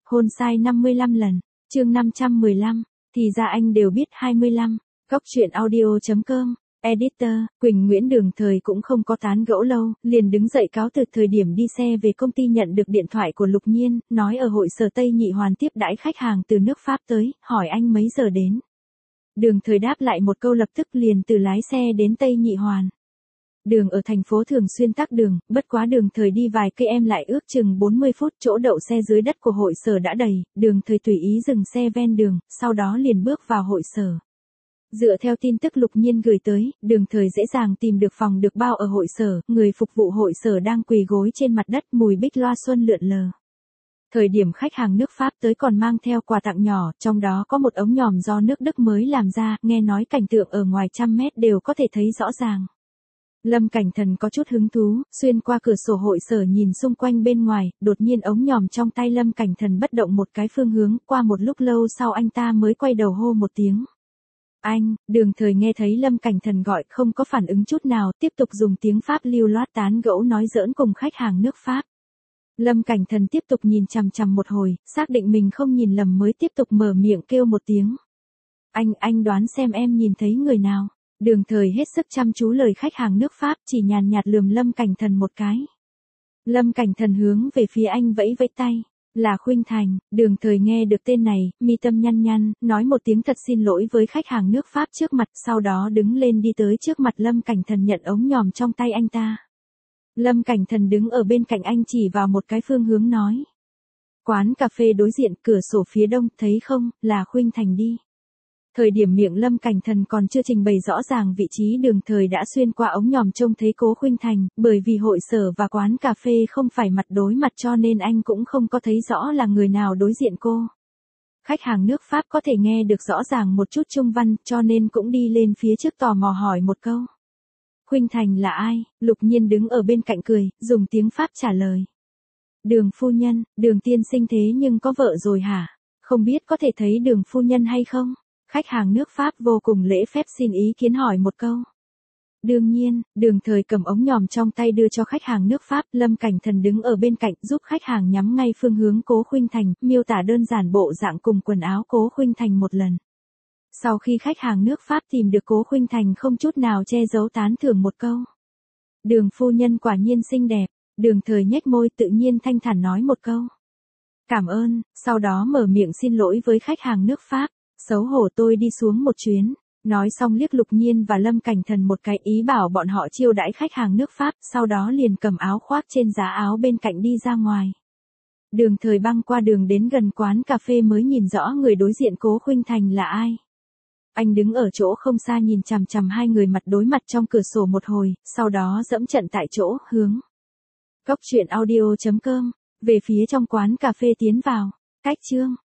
Hôn sai 55 lần. Chương 515. Thì ra anh đều biết 25. Góc truyện audio.com. Editor, Quỳnh Nguyễn Đường Thời cũng không có tán gẫu lâu, liền đứng dậy cáo từ. Thời điểm đi xe về công ty nhận được điện thoại của Lục Nhiên, nói ở hội sở Tây Nhị Hoàn tiếp đãi khách hàng từ nước Pháp tới, hỏi anh mấy giờ đến. Đường Thời đáp lại một câu lập tức liền từ lái xe đến Tây Nhị Hoàn. Đường ở thành phố thường xuyên tắc đường, bất quá Đường Thời đi vài cây em lại ước chừng 40 phút, chỗ đậu xe dưới đất của hội sở đã đầy, Đường Thời tùy ý dừng xe ven đường, sau đó liền bước vào hội sở. Dựa theo tin tức Lục Nhiên gửi tới, Đường Thời dễ dàng tìm được phòng được bao ở hội sở, người phục vụ hội sở đang quỳ gối trên mặt đất, mùi bích loa xuân lượn lờ. Thời điểm khách hàng nước Pháp tới còn mang theo quà tặng nhỏ, trong đó có một ống nhòm do nước Đức mới làm ra, nghe nói cảnh tượng ở ngoài trăm mét đều có thể thấy rõ ràng. Lâm Cảnh Thần có chút hứng thú, xuyên qua cửa sổ hội sở nhìn xung quanh bên ngoài, đột nhiên ống nhòm trong tay Lâm Cảnh Thần bất động một cái phương hướng, qua một lúc lâu sau anh ta mới quay đầu hô một tiếng. Anh, Đường Thời nghe thấy Lâm Cảnh Thần gọi không có phản ứng chút nào, tiếp tục dùng tiếng Pháp lưu loát tán gẫu nói giỡn cùng khách hàng nước Pháp. Lâm Cảnh Thần tiếp tục nhìn chằm chằm một hồi, xác định mình không nhìn lầm mới tiếp tục mở miệng kêu một tiếng. Anh đoán xem em nhìn thấy người nào. Đường Thời hết sức chăm chú lời khách hàng nước Pháp, chỉ nhàn nhạt lườm Lâm Cảnh Thần một cái. Lâm Cảnh Thần hướng về phía anh vẫy vẫy tay. Là Khuynh Thành. Đường Thời nghe được tên này, mi tâm nhăn nhăn, nói một tiếng thật xin lỗi với khách hàng nước Pháp trước mặt, sau đó đứng lên đi tới trước mặt Lâm Cảnh Thần nhận ống nhòm trong tay anh ta. Lâm Cảnh Thần đứng ở bên cạnh anh chỉ vào một cái phương hướng nói. Quán cà phê đối diện, cửa sổ phía đông, thấy không, là Khuynh Thành đi. Thời điểm miệng Lâm Cảnh Thần còn chưa trình bày rõ ràng vị trí, Đường Thời đã xuyên qua ống nhòm trông thấy Cố Khuynh Thành, bởi vì hội sở và quán cà phê không phải mặt đối mặt cho nên anh cũng không có thấy rõ là người nào đối diện cô. Khách hàng nước Pháp có thể nghe được rõ ràng một chút Trung văn, cho nên cũng đi lên phía trước tò mò hỏi một câu. Khuynh Thành là ai? Lục Nhiên đứng ở bên cạnh cười, dùng tiếng Pháp trả lời. Đường phu nhân, Đường tiên sinh thế nhưng có vợ rồi hả? Không biết có thể thấy Đường phu nhân hay không? Khách hàng nước Pháp vô cùng lễ phép xin ý kiến hỏi một câu. Đương nhiên, Đường Thời cầm ống nhòm trong tay đưa cho khách hàng nước Pháp, Lâm Cảnh Thần đứng ở bên cạnh giúp khách hàng nhắm ngay phương hướng Cố Khuynh Thành, miêu tả đơn giản bộ dạng cùng quần áo Cố Khuynh Thành một lần. Sau khi khách hàng nước Pháp tìm được Cố Khuynh Thành không chút nào che giấu tán thưởng một câu. Đường phu nhân quả nhiên xinh đẹp. Đường Thời nhếch môi tự nhiên thanh thản nói một câu. Cảm ơn, sau đó mở miệng xin lỗi với khách hàng nước Pháp. Xấu hổ tôi đi xuống một chuyến. Nói xong liếc Lục Nhiên và Lâm Cảnh Thần một cái ý bảo bọn họ chiêu đãi khách hàng nước Pháp, sau đó liền cầm áo khoác trên giá áo bên cạnh đi ra ngoài. Đường Thời băng qua đường đến gần quán cà phê mới nhìn rõ người đối diện Cố Khuynh Thành là ai. Anh đứng ở chỗ không xa nhìn chằm chằm hai người mặt đối mặt trong cửa sổ một hồi, sau đó dẫm trận tại chỗ, hướng góc truyện audio.com, về phía trong quán cà phê tiến vào. Cách chương